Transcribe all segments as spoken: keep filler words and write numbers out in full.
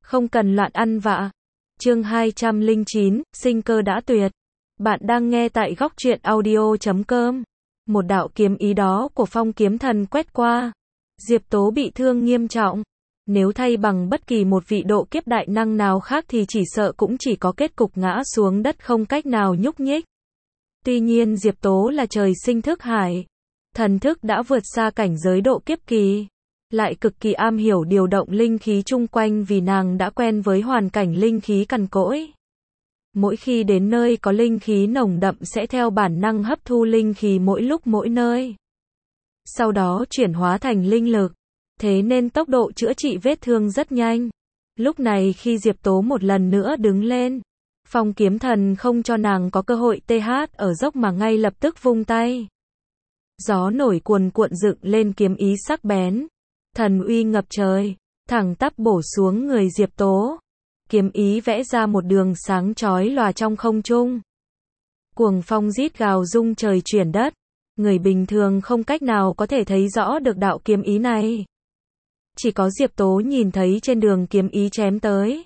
Không cần loạn ăn vạ. Chương hai trăm lẻ chín, sinh cơ đã tuyệt. Bạn đang nghe tại góc truyện audio chấm com. Một đạo kiếm ý đó của Phong Kiếm Thần quét qua. Diệp Tố bị thương nghiêm trọng. Nếu thay bằng bất kỳ một vị độ kiếp đại năng nào khác thì chỉ sợ cũng chỉ có kết cục ngã xuống đất không cách nào nhúc nhích. Tuy nhiên Diệp Tố là trời sinh thức hải. Thần thức đã vượt xa cảnh giới độ kiếp kỳ. Lại cực kỳ am hiểu điều động linh khí chung quanh vì nàng đã quen với hoàn cảnh linh khí cằn cỗi. Mỗi khi đến nơi có linh khí nồng đậm sẽ theo bản năng hấp thu linh khí mỗi lúc mỗi nơi. Sau đó chuyển hóa thành linh lực. Thế nên tốc độ chữa trị vết thương rất nhanh. Lúc này khi Diệp Tố một lần nữa đứng lên, Phong Kiếm Thần không cho nàng có cơ hội tê hát ở dốc mà ngay lập tức vung tay. Gió nổi cuồn cuộn dựng lên kiếm ý sắc bén. Thần uy ngập trời, thẳng tắp bổ xuống người Diệp Tố. Kiếm ý vẽ ra một đường sáng chói lòa trong không trung. Cuồng phong rít gào rung trời chuyển đất. Người bình thường không cách nào có thể thấy rõ được đạo kiếm ý này. Chỉ có Diệp Tố nhìn thấy trên đường kiếm ý chém tới.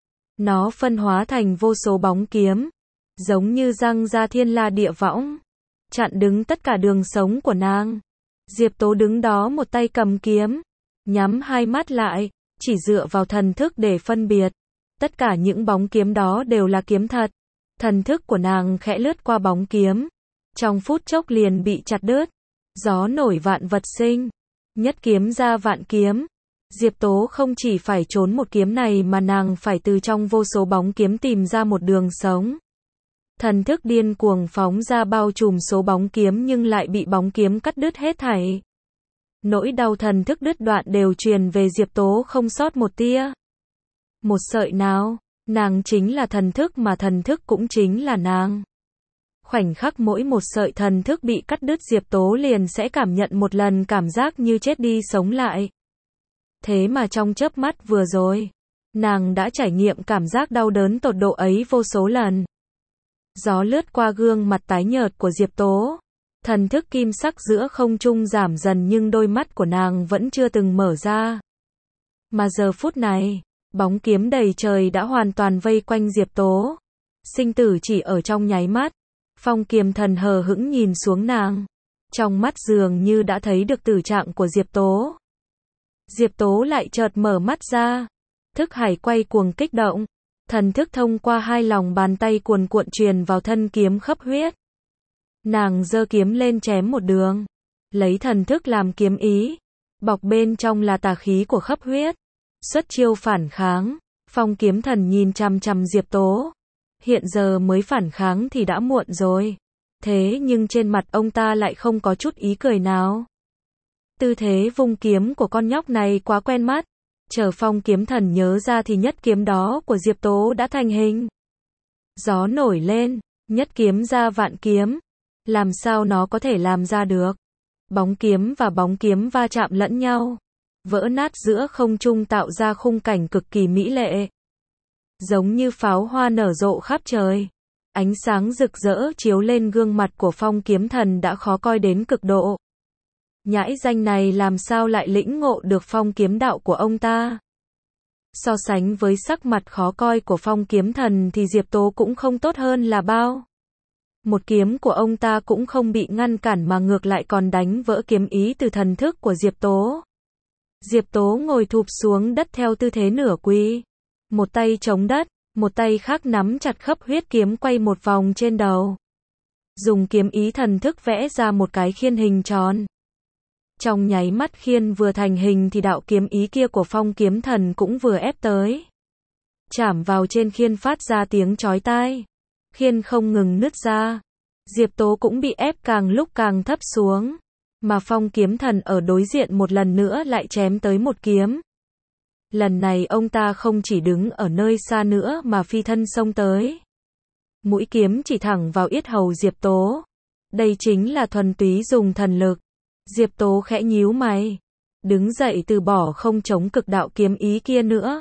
Nó phân hóa thành vô số bóng kiếm, giống như răng ra thiên la địa võng, chặn đứng tất cả đường sống của nàng. Diệp Tố đứng đó một tay cầm kiếm, nhắm hai mắt lại, chỉ dựa vào thần thức để phân biệt. Tất cả những bóng kiếm đó đều là kiếm thật. Thần thức của nàng khẽ lướt qua bóng kiếm, trong phút chốc liền bị chặt đứt. Gió nổi vạn vật sinh, nhất kiếm ra vạn kiếm. Diệp Tố không chỉ phải trốn một kiếm này mà nàng phải từ trong vô số bóng kiếm tìm ra một đường sống. Thần thức điên cuồng phóng ra bao trùm số bóng kiếm nhưng lại bị bóng kiếm cắt đứt hết thảy. Nỗi đau thần thức đứt đoạn đều truyền về Diệp Tố không sót một tia. Một sợi nào, nàng chính là thần thức mà thần thức cũng chính là nàng. Khoảnh khắc mỗi một sợi thần thức bị cắt đứt Diệp Tố liền sẽ cảm nhận một lần cảm giác như chết đi sống lại. Thế mà trong chớp mắt vừa rồi, nàng đã trải nghiệm cảm giác đau đớn tột độ ấy vô số lần. Gió lướt qua gương mặt tái nhợt của Diệp Tố. Thần thức kim sắc giữa không trung giảm dần nhưng đôi mắt của nàng vẫn chưa từng mở ra. Mà giờ phút này, bóng kiếm đầy trời đã hoàn toàn vây quanh Diệp Tố. Sinh tử chỉ ở trong nháy mắt. Phong Kiếm Thần hờ hững nhìn xuống nàng. Trong mắt dường như đã thấy được tử trạng của Diệp Tố. Diệp Tố lại chợt mở mắt ra. Thức hải quay cuồng kích động. Thần thức thông qua hai lòng bàn tay cuồn cuộn truyền vào thân kiếm khắp huyết. Nàng giơ kiếm lên chém một đường. Lấy thần thức làm kiếm ý. Bọc bên trong là tà khí của khắp huyết. Xuất chiêu phản kháng. Phong Kiếm Thần nhìn chằm chằm Diệp Tố. Hiện giờ mới phản kháng thì đã muộn rồi. Thế nhưng trên mặt ông ta lại không có chút ý cười nào. Tư thế vung kiếm của con nhóc này quá quen mắt. Chờ Phong Kiếm Thần nhớ ra thì nhất kiếm đó của Diệp Tố đã thành hình. Gió nổi lên, nhất kiếm ra vạn kiếm. Làm sao nó có thể làm ra được? Bóng kiếm và bóng kiếm va chạm lẫn nhau, vỡ nát giữa không trung tạo ra khung cảnh cực kỳ mỹ lệ. Giống như pháo hoa nở rộ khắp trời. Ánh sáng rực rỡ chiếu lên gương mặt của Phong Kiếm Thần đã khó coi đến cực độ. Nhãi danh này làm sao lại lĩnh ngộ được phong kiếm đạo của ông ta? So sánh với sắc mặt khó coi của Phong Kiếm Thần thì Diệp Tố cũng không tốt hơn là bao. Một kiếm của ông ta cũng không bị ngăn cản mà ngược lại còn đánh vỡ kiếm ý từ thần thức của Diệp Tố. Diệp Tố ngồi thụp xuống đất theo tư thế nửa quỳ. Một tay chống đất, một tay khác nắm chặt khắp huyết kiếm quay một vòng trên đầu. Dùng kiếm ý thần thức vẽ ra một cái khiên hình tròn. Trong nháy mắt khiên vừa thành hình thì đạo kiếm ý kia của Phong Kiếm Thần cũng vừa ép tới. Chạm vào trên khiên phát ra tiếng chói tai. Khiên không ngừng nứt ra. Diệp Tố cũng bị ép càng lúc càng thấp xuống. Mà Phong Kiếm Thần ở đối diện một lần nữa lại chém tới một kiếm. Lần này ông ta không chỉ đứng ở nơi xa nữa mà phi thân xông tới. Mũi kiếm chỉ thẳng vào yết hầu Diệp Tố. Đây chính là thuần túy dùng thần lực. Diệp Tố khẽ nhíu mày. Đứng dậy từ bỏ không chống cực đạo kiếm ý kia nữa.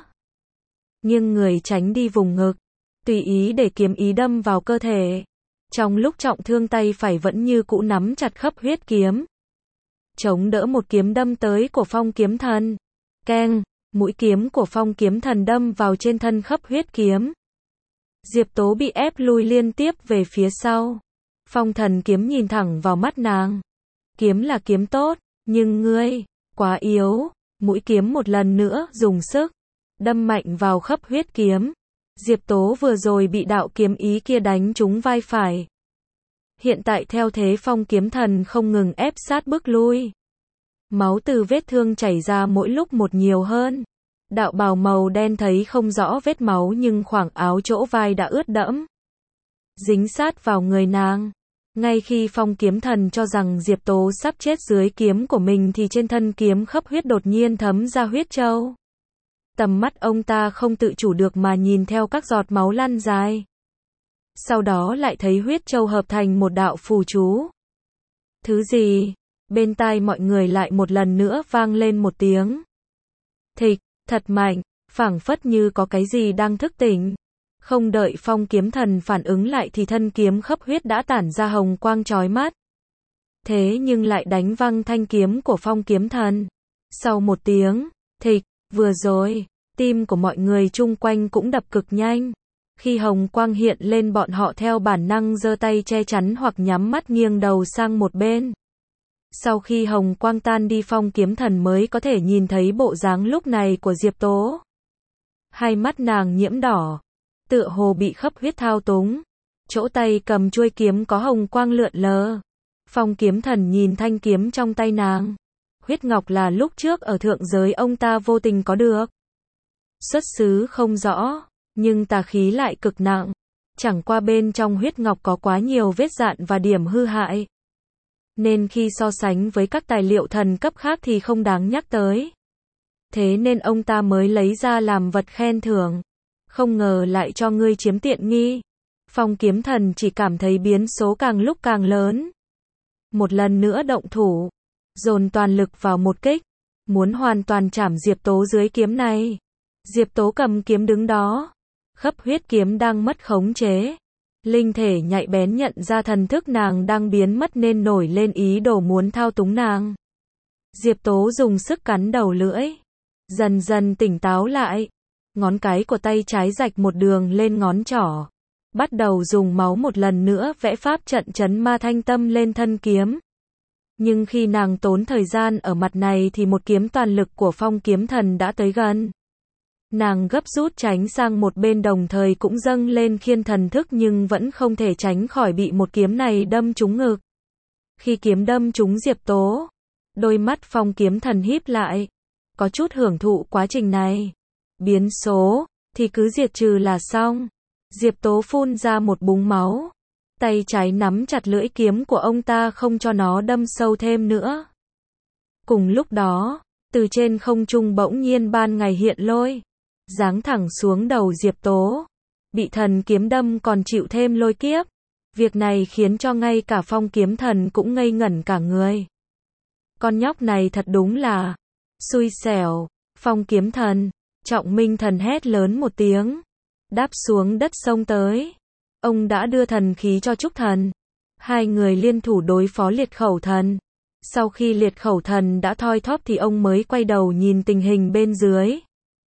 Nhưng người tránh đi vùng ngực. Tùy ý để kiếm ý đâm vào cơ thể. Trong lúc trọng thương tay phải vẫn như cũ nắm chặt khắp huyết kiếm. Chống đỡ một kiếm đâm tới của Phong Kiếm Thần. Keng, Mũi kiếm của phong kiếm thần đâm vào trên thân khấp huyết kiếm. Diệp Tố bị ép lui liên tiếp về phía sau. Phong thần kiếm nhìn thẳng vào mắt nàng. Kiếm là kiếm tốt, nhưng ngươi, quá yếu. Mũi kiếm một lần nữa dùng sức, đâm mạnh vào khấp huyết kiếm. Diệp Tố vừa rồi bị đạo kiếm ý kia đánh trúng vai phải. Hiện tại theo thế phong kiếm thần không ngừng ép sát bước lui. Máu từ vết thương chảy ra mỗi lúc một nhiều hơn. Đạo bào màu đen thấy không rõ vết máu nhưng khoảng áo chỗ vai đã ướt đẫm. Dính sát vào người nàng. Ngay khi phong kiếm thần cho rằng Diệp Tố sắp chết dưới kiếm của mình thì trên thân kiếm khấp huyết đột nhiên thấm ra huyết châu. Tầm mắt ông ta không tự chủ được mà nhìn theo các giọt máu lăn dài. Sau đó lại thấy huyết châu hợp thành một đạo phù chú. Thứ gì? Bên tai mọi người lại một lần nữa vang lên một tiếng. Thịch, thật mạnh, phảng phất như có cái gì đang thức tỉnh. Không đợi phong kiếm thần phản ứng lại thì thân kiếm khấp huyết đã tản ra hồng quang chói mắt. Thế nhưng lại đánh văng thanh kiếm của phong kiếm thần. Sau một tiếng, thịch, vừa rồi, tim của mọi người chung quanh cũng đập cực nhanh. Khi hồng quang hiện lên bọn họ theo bản năng giơ tay che chắn hoặc nhắm mắt nghiêng đầu sang một bên. Sau khi hồng quang tan đi phong kiếm thần mới có thể nhìn thấy bộ dáng lúc này của Diệp Tố. Hai mắt nàng nhiễm đỏ, tựa hồ bị khấp huyết thao túng. Chỗ tay cầm chuôi kiếm có hồng quang lượn lờ. Phong kiếm thần nhìn thanh kiếm trong tay nàng. Huyết ngọc là lúc trước ở thượng giới ông ta vô tình có được. Xuất xứ không rõ, nhưng tà khí lại cực nặng. Chẳng qua bên trong huyết ngọc có quá nhiều vết dạn và điểm hư hại. Nên khi so sánh với các tài liệu thần cấp khác thì không đáng nhắc tới. Thế nên ông ta mới lấy ra làm vật khen thưởng. Không ngờ lại cho ngươi chiếm tiện nghi. Phong kiếm thần chỉ cảm thấy biến số càng lúc càng lớn. Một lần nữa động thủ, dồn toàn lực vào một kích, muốn hoàn toàn chảm Diệp Tố dưới kiếm này. Diệp Tố cầm kiếm đứng đó, khấp huyết kiếm đang mất khống chế. Linh thể nhạy bén nhận ra thần thức nàng đang biến mất nên nổi lên ý đồ muốn thao túng nàng. Diệp Tố dùng sức cắn đầu lưỡi, dần dần tỉnh táo lại. Ngón cái của tay trái rạch một đường lên ngón trỏ, bắt đầu dùng máu một lần nữa vẽ pháp trận trấn ma thanh tâm lên thân kiếm. Nhưng khi nàng tốn thời gian ở mặt này thì một kiếm toàn lực của phong kiếm thần đã tới gần. Nàng gấp rút tránh sang một bên đồng thời cũng dâng lên khiên thần thức nhưng vẫn không thể tránh khỏi bị một kiếm này đâm trúng ngực. Khi kiếm đâm trúng Diệp Tố, đôi mắt phong kiếm thần híp lại, có chút hưởng thụ quá trình này. Biến số, thì cứ diệt trừ là xong. Diệp Tố phun ra một búng máu. Tay trái nắm chặt lưỡi kiếm của ông ta không cho nó đâm sâu thêm nữa. Cùng lúc đó, từ trên không trung bỗng nhiên ban ngày hiện lôi, giáng thẳng xuống đầu Diệp Tố. Bị thần kiếm đâm còn chịu thêm lôi kiếp. Việc này khiến cho ngay cả phong kiếm thần cũng ngây ngẩn cả người. Con nhóc này thật đúng là xui xẻo. Phong kiếm thần, Trọng Minh thần hét lớn một tiếng, đáp xuống đất xông tới. Ông đã đưa thần khí cho Trúc thần. Hai người liên thủ đối phó liệt khẩu thần. Sau khi liệt khẩu thần đã thoi thóp thì ông mới quay đầu nhìn tình hình bên dưới.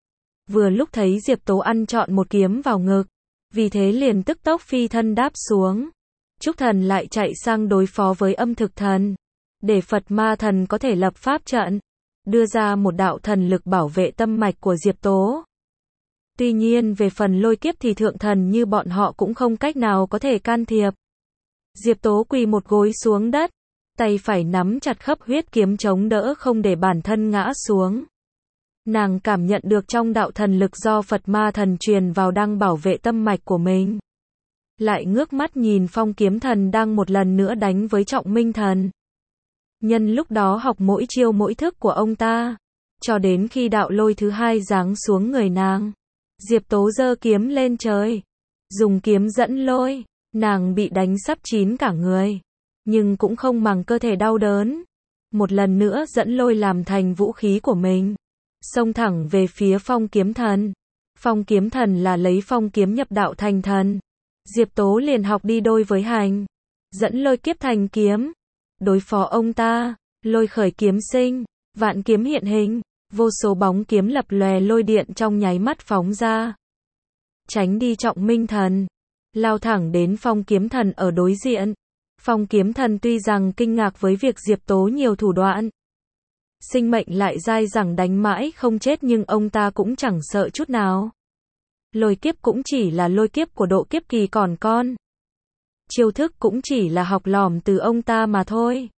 Vừa lúc thấy Diệp Tố ăn trọn một kiếm vào ngực, vì thế liền tức tốc phi thân đáp xuống. Trúc thần lại chạy sang đối phó với âm thực thần, để Phật ma thần có thể lập pháp trận, đưa ra một đạo thần lực bảo vệ tâm mạch của Diệp Tố. Tuy nhiên về phần lôi kiếp thì thượng thần như bọn họ cũng không cách nào có thể can thiệp. Diệp Tố quỳ một gối xuống đất, tay phải nắm chặt khấp huyết kiếm chống đỡ không để bản thân ngã xuống. Nàng cảm nhận được trong đạo thần lực do Phật ma thần truyền vào đang bảo vệ tâm mạch của mình. Lại ngước mắt nhìn phong kiếm thần đang một lần nữa đánh với Trọng Minh thần. Nhân lúc đó học mỗi chiêu mỗi thức của ông ta, cho đến khi đạo lôi thứ hai giáng xuống người nàng. Diệp Tố giơ kiếm lên trời, dùng kiếm dẫn lôi, nàng bị đánh sắp chín cả người, nhưng cũng không màng cơ thể đau đớn. Một lần nữa dẫn lôi làm thành vũ khí của mình, xông thẳng về phía phong kiếm thần. Phong kiếm thần là lấy phong kiếm nhập đạo thành thần. Diệp Tố liền học đi đôi với hành, dẫn lôi kiếp thành kiếm. Đối phó ông ta, lôi khởi kiếm sinh, vạn kiếm hiện hình. Vô số bóng kiếm lập lòe lôi điện trong nháy mắt phóng ra. Tránh đi Trọng Minh Thần. Lao thẳng đến Phong Kiếm Thần ở đối diện. Phong Kiếm Thần tuy rằng kinh ngạc với việc Diệp Tố nhiều thủ đoạn. Sinh mệnh lại dai dẳng đánh mãi không chết nhưng ông ta cũng chẳng sợ chút nào. Lôi kiếp cũng chỉ là lôi kiếp của độ kiếp kỳ còn con. Chiêu thức cũng chỉ là học lỏm từ ông ta mà thôi.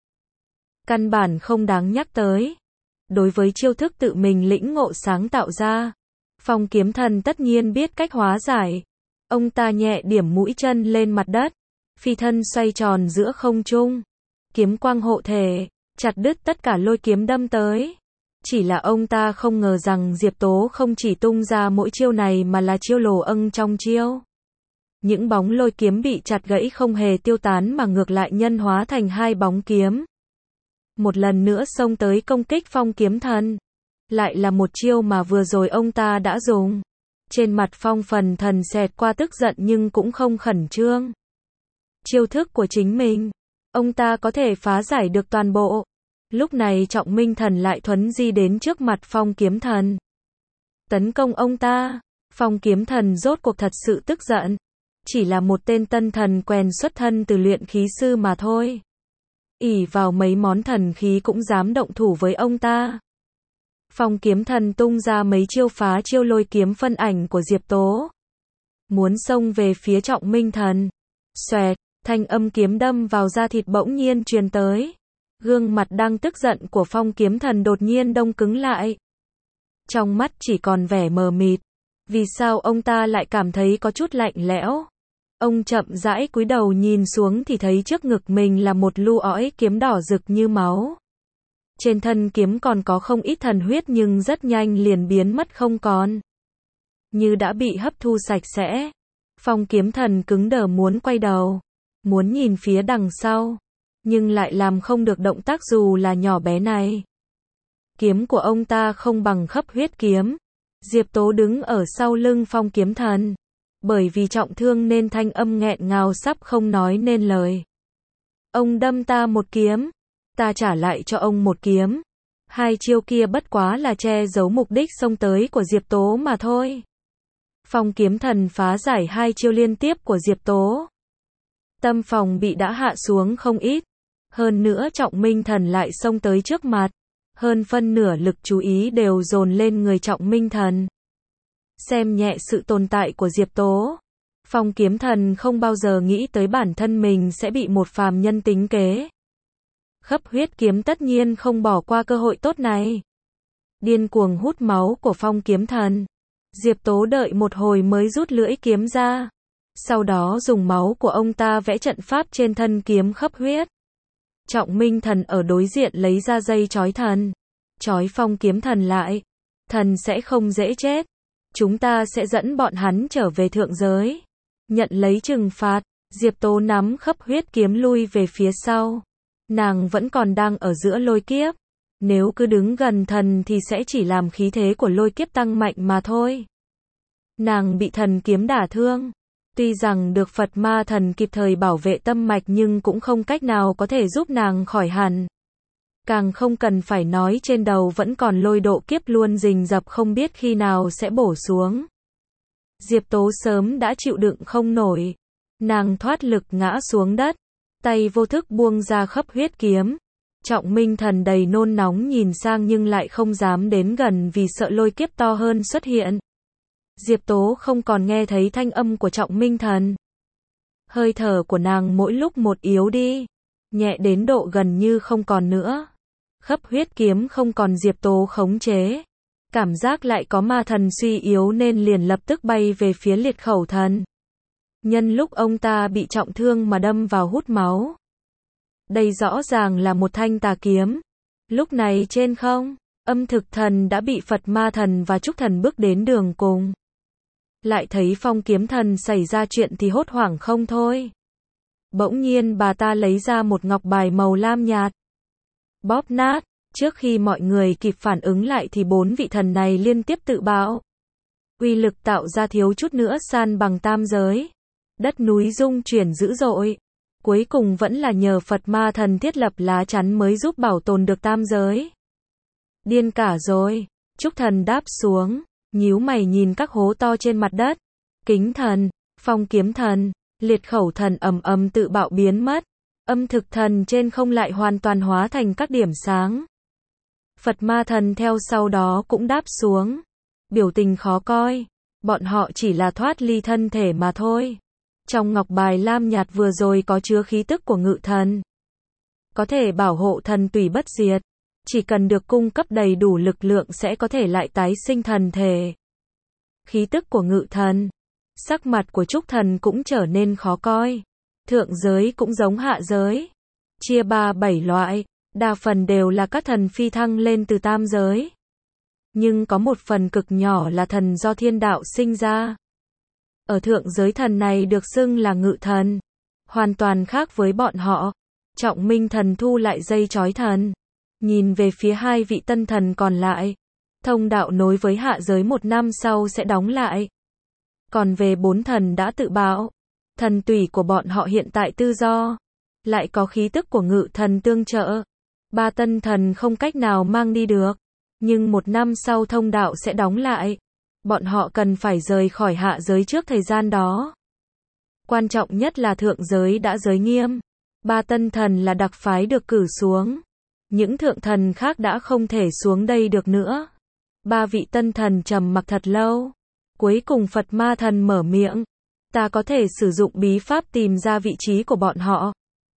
Căn bản không đáng nhắc tới. Đối với chiêu thức tự mình lĩnh ngộ sáng tạo ra, Phong Kiếm Thần tất nhiên biết cách hóa giải. Ông ta nhẹ điểm mũi chân lên mặt đất, phi thân xoay tròn giữa không trung. Kiếm quang hộ thể, chặt đứt tất cả lôi kiếm đâm tới. Chỉ là ông ta không ngờ rằng Diệp Tố không chỉ tung ra mỗi chiêu này mà là chiêu lồ âng trong chiêu. Những bóng lôi kiếm bị chặt gãy không hề tiêu tán mà ngược lại nhân hóa thành hai bóng kiếm. Một lần nữa xông tới công kích Phong Kiếm Thần. Lại là một chiêu mà vừa rồi ông ta đã dùng. Trên mặt Phong Phần Thần xẹt qua tức giận nhưng cũng không khẩn trương. Chiêu thức của chính mình, ông ta có thể phá giải được toàn bộ. Lúc này Trọng Minh Thần lại thuấn di đến trước mặt Phong Kiếm Thần. Tấn công ông ta. Phong Kiếm Thần rốt cuộc thật sự tức giận. Chỉ là một tên tân thần quèn xuất thân từ luyện khí sư mà thôi. ỷ vào mấy món thần khí cũng dám động thủ với ông ta. Phong Kiếm Thần tung ra mấy chiêu phá chiêu lôi kiếm phân ảnh của Diệp Tố. Muốn xông về phía Trọng Minh Thần. Xoẹt, thanh âm kiếm đâm vào da thịt bỗng nhiên truyền tới. Gương mặt đang tức giận của Phong Kiếm Thần đột nhiên đông cứng lại. Trong mắt chỉ còn vẻ mờ mịt. Vì sao ông ta lại cảm thấy có chút lạnh lẽo? Ông chậm rãi cúi đầu nhìn xuống thì thấy trước ngực mình là một lu ói kiếm đỏ rực như máu. Trên thân kiếm còn có không ít thần huyết nhưng rất nhanh liền biến mất không còn. Như đã bị hấp thu sạch sẽ. Phong Kiếm Thần cứng đờ muốn quay đầu. Muốn nhìn phía đằng sau. Nhưng lại làm không được động tác dù là nhỏ bé này. Kiếm của ông ta không bằng Khắp Huyết Kiếm. Diệp Tố đứng ở sau lưng Phong Kiếm Thần. Bởi vì trọng thương nên thanh âm nghẹn ngào sắp không nói nên lời. Ông đâm ta một kiếm. Ta trả lại cho ông một kiếm. Hai chiêu kia bất quá là che giấu mục đích xông tới của Diệp Tố mà thôi. Phong Kiếm Thần phá giải hai chiêu liên tiếp của Diệp Tố. Tâm phòng bị đã hạ xuống không ít. Hơn nữa Trọng Minh Thần lại xông tới trước mặt. Hơn phân nửa lực chú ý đều dồn lên người Trọng Minh Thần. Xem nhẹ sự tồn tại của Diệp Tố. Phong Kiếm Thần không bao giờ nghĩ tới bản thân mình sẽ bị một phàm nhân tính kế. Khắp Huyết Kiếm tất nhiên không bỏ qua cơ hội tốt này. Điên cuồng hút máu của Phong Kiếm Thần. Diệp Tố đợi một hồi mới rút lưỡi kiếm ra. Sau đó dùng máu của ông ta vẽ trận pháp trên thân kiếm khắp huyết. Trọng Minh Thần ở đối diện lấy ra dây trói thần. Trói Phong Kiếm Thần lại. Thần sẽ không dễ chết. Chúng ta sẽ dẫn bọn hắn trở về thượng giới. Nhận lấy trừng phạt. Diệp Tố nắm Khắp Huyết Kiếm lui về phía sau. Nàng vẫn còn đang ở giữa lôi kiếp. Nếu cứ đứng gần thần thì sẽ chỉ làm khí thế của lôi kiếp tăng mạnh mà thôi. Nàng bị thần kiếm đả thương. Tuy rằng được Phật Ma Thần kịp thời bảo vệ tâm mạch nhưng cũng không cách nào có thể giúp nàng khỏi hẳn. Càng không cần phải nói trên đầu vẫn còn lôi độ kiếp luôn rình rập không biết khi nào sẽ bổ xuống. Diệp Tố sớm đã chịu đựng không nổi. Nàng thoát lực ngã xuống đất. Tay vô thức buông ra Khắp Huyết Kiếm. Trọng Minh Thần đầy nôn nóng nhìn sang nhưng lại không dám đến gần vì sợ lôi kiếp to hơn xuất hiện. Diệp Tố không còn nghe thấy thanh âm của Trọng Minh Thần. Hơi thở của nàng mỗi lúc một yếu đi. Nhẹ đến độ gần như không còn nữa. Khắp Huyết Kiếm không còn Diệp Tố khống chế. Cảm giác lại có ma thần suy yếu nên liền lập tức bay về phía Liệt Khẩu Thần. Nhân lúc ông ta bị trọng thương mà đâm vào hút máu. Đây rõ ràng là một thanh tà kiếm. Lúc này trên không, Âm Thực Thần đã bị Phật Ma Thần và Trúc Thần bước đến đường cùng. Lại thấy Phong Kiếm Thần xảy ra chuyện thì hốt hoảng không thôi. Bỗng nhiên bà ta lấy ra một ngọc bài màu lam nhạt. Bóp nát, trước khi mọi người kịp phản ứng lại thì bốn vị thần này liên tiếp tự bạo. Uy lực tạo ra thiếu chút nữa san bằng tam giới. Đất núi rung chuyển dữ dội. Cuối cùng vẫn là nhờ Phật Ma Thần thiết lập lá chắn mới giúp bảo tồn được tam giới. Điên cả rồi. Trúc Thần đáp xuống, nhíu mày nhìn các hố to trên mặt đất. Kính thần, phong kiếm thần, liệt khẩu thần ầm ầm tự bạo biến mất. Âm thực thần trên không lại hoàn toàn hóa thành các điểm sáng. Phật ma thần theo sau đó cũng đáp xuống. Biểu tình khó coi. Bọn họ chỉ là thoát ly thân thể mà thôi. Trong ngọc bài lam nhạt vừa rồi có chứa khí tức của ngự thần. Có thể bảo hộ thần tùy bất diệt. Chỉ cần được cung cấp đầy đủ lực lượng sẽ có thể lại tái sinh thần thể. Khí tức của ngự thần. Sắc mặt của Trúc Thần cũng trở nên khó coi. Thượng giới cũng giống hạ giới. Chia ba bảy loại, đa phần đều là các thần phi thăng lên từ tam giới. Nhưng có một phần cực nhỏ là thần do thiên đạo sinh ra. Ở thượng giới thần này được xưng là ngự thần. Hoàn toàn khác với bọn họ. Trọng minh thần thu lại dây chói thần. Nhìn về phía hai vị tân thần còn lại. Thông đạo nối với hạ giới một năm sau sẽ đóng lại. Còn về bốn thần đã tự bạo. Thần tùy của bọn họ hiện tại tự do. Lại có khí tức của ngự thần tương trợ. Ba tân thần không cách nào mang đi được. Nhưng một năm sau thông đạo sẽ đóng lại. Bọn họ cần phải rời khỏi hạ giới trước thời gian đó. Quan trọng nhất là thượng giới đã giới nghiêm. Ba tân thần là đặc phái được cử xuống. Những thượng thần khác đã không thể xuống đây được nữa. Ba vị tân thần trầm mặc thật lâu. Cuối cùng Phật ma thần mở miệng. Ta có thể sử dụng bí pháp tìm ra vị trí của bọn họ.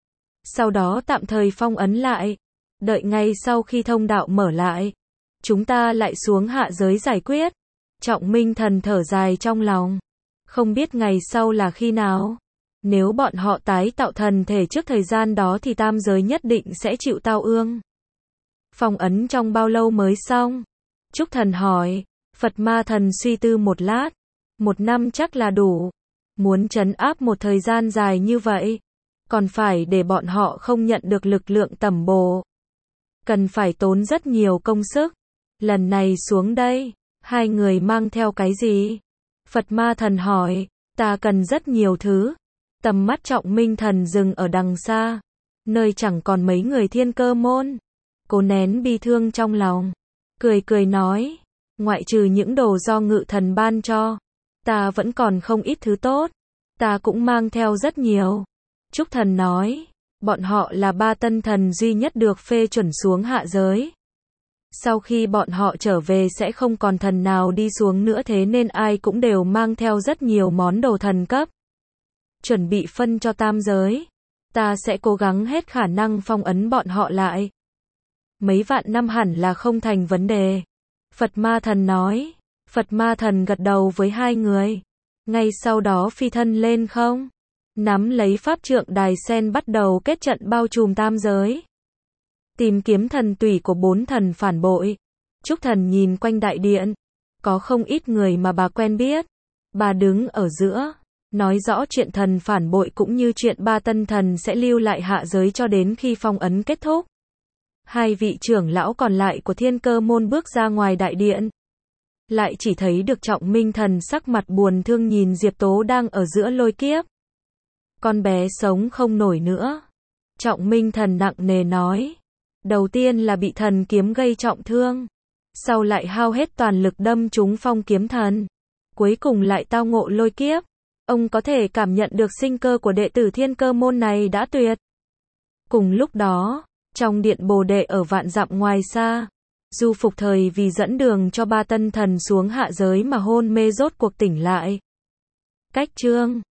Sau đó tạm thời phong ấn lại. Đợi ngay sau khi thông đạo mở lại. Chúng ta lại xuống hạ giới giải quyết. Trọng minh thần thở dài trong lòng. Không biết ngày sau là khi nào. Nếu bọn họ tái tạo thần thể trước thời gian đó thì tam giới nhất định sẽ chịu tao ương. Phong ấn trong bao lâu mới xong? Trúc Thần hỏi. Phật ma thần suy tư một lát. Một năm chắc là đủ. Muốn trấn áp một thời gian dài như vậy. Còn phải để bọn họ không nhận được lực lượng tẩm bổ. Cần phải tốn rất nhiều công sức. Lần này xuống đây, hai người mang theo cái gì? Phật ma thần hỏi. Ta cần rất nhiều thứ. Tầm mắt trọng minh thần dừng ở đằng xa. Nơi chẳng còn mấy người thiên cơ môn. Cô nén bi thương trong lòng. Cười cười nói. Ngoại trừ những đồ do ngự thần ban cho. Ta vẫn còn không ít thứ tốt. Ta cũng mang theo rất nhiều. Trúc Thần nói. Bọn họ là ba tân thần duy nhất được phê chuẩn xuống hạ giới. Sau khi bọn họ trở về sẽ không còn thần nào đi xuống nữa, thế nên ai cũng đều mang theo rất nhiều món đồ thần cấp. Chuẩn bị phân cho tam giới. Ta sẽ cố gắng hết khả năng phong ấn bọn họ lại. Mấy vạn năm hẳn là không thành vấn đề. Phật ma thần nói. Phật ma thần gật đầu với hai người. Ngay sau đó phi thân lên không. Nắm lấy pháp trượng đài sen bắt đầu kết trận bao trùm tam giới. Tìm kiếm thần tùy của bốn thần phản bội. Trúc Thần nhìn quanh đại điện. Có không ít người mà bà quen biết. Bà đứng ở giữa. Nói rõ chuyện thần phản bội cũng như chuyện ba tân thần sẽ lưu lại hạ giới cho đến khi phong ấn kết thúc. Hai vị trưởng lão còn lại của thiên cơ môn bước ra ngoài đại điện. Lại chỉ thấy được trọng minh thần sắc mặt buồn thương nhìn Diệp Tố đang ở giữa lôi kiếp. Con bé sống không nổi nữa. Trọng minh thần nặng nề nói. Đầu tiên là bị thần kiếm gây trọng thương. Sau lại hao hết toàn lực đâm trúng phong kiếm thần. Cuối cùng lại tao ngộ lôi kiếp. Ông có thể cảm nhận được sinh cơ của đệ tử thiên cơ môn này đã tuyệt. Cùng lúc đó, trong điện Bồ Đề ở vạn dặm ngoài xa, Du Phục Thời vì dẫn đường cho ba tân thần xuống hạ giới mà hôn mê rốt cuộc tỉnh lại. Cách chương